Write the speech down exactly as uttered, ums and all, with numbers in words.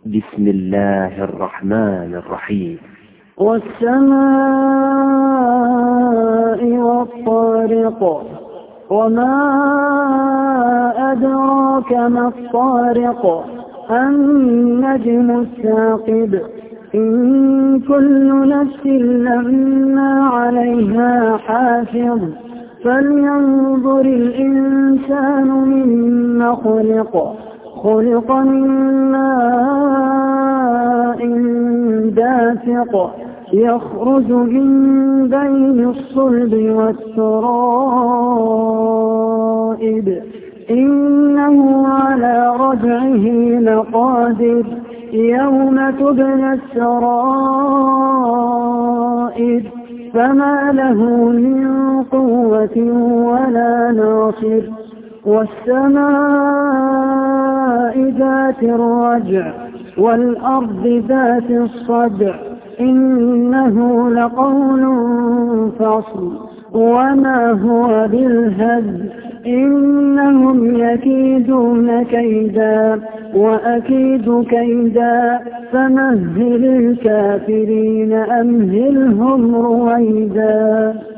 بسم الله الرحمن الرحيم. والسماء والطارق، وما أدراك ما الطارق، النجم الثاقب، إن كل نفس لما عليها حافظ، فلينظر الإنسان مما خلق خلق من ماء دافق، يخرج من بين الصلب والترائب، إنه على رجعه لقادر، يوم تبلى السرائر، فما له من قوة ولا ناصر. والسماء ذات الرجع، والأرض ذات الصدع، إنه لقول فصل، وما هو بالهزل، إنهم يكيدون كيدا وأكيد كيدا، فمهل الكافرين أمهلهم رويدا.